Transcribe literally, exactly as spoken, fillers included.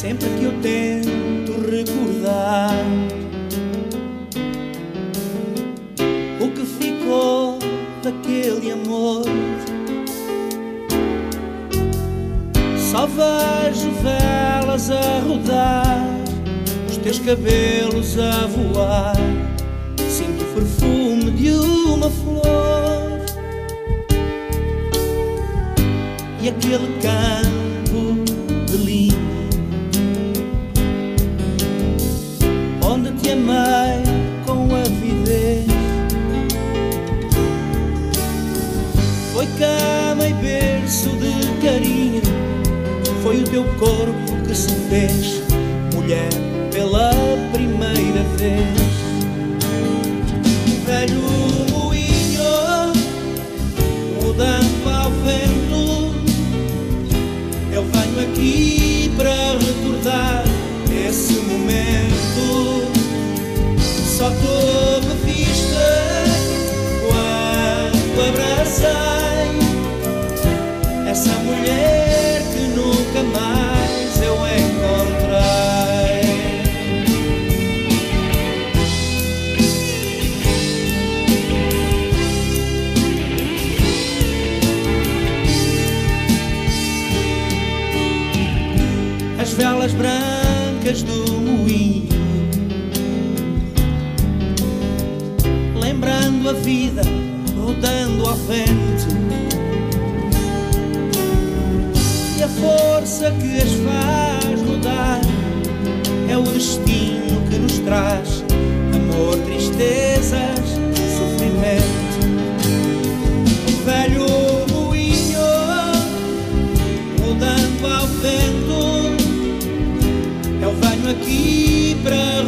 sempre que eu tento recordar o que ficou daquele amor, só vejo velas a rodar, os teus cabelos a voar, sinto o perfume de uma flor e aquele campo de linho onde te amei com avidez. Foi cama e berço de carinho, foi o teu corpo que se fez mulher pela primeira vez. Velho moinho mudando ao vento, eu venho aqui para recordar esse momento. Só tu me viste quando abracei essa mulher que nunca mais eu encontrei. As velas brancas do moinho, lembrando a vida rodando ao vento, e a força que as faz rodar é o destino que nos traz amor, tristezas, sofrimento. O velho moinho mudando ao vento, eu venho aqui para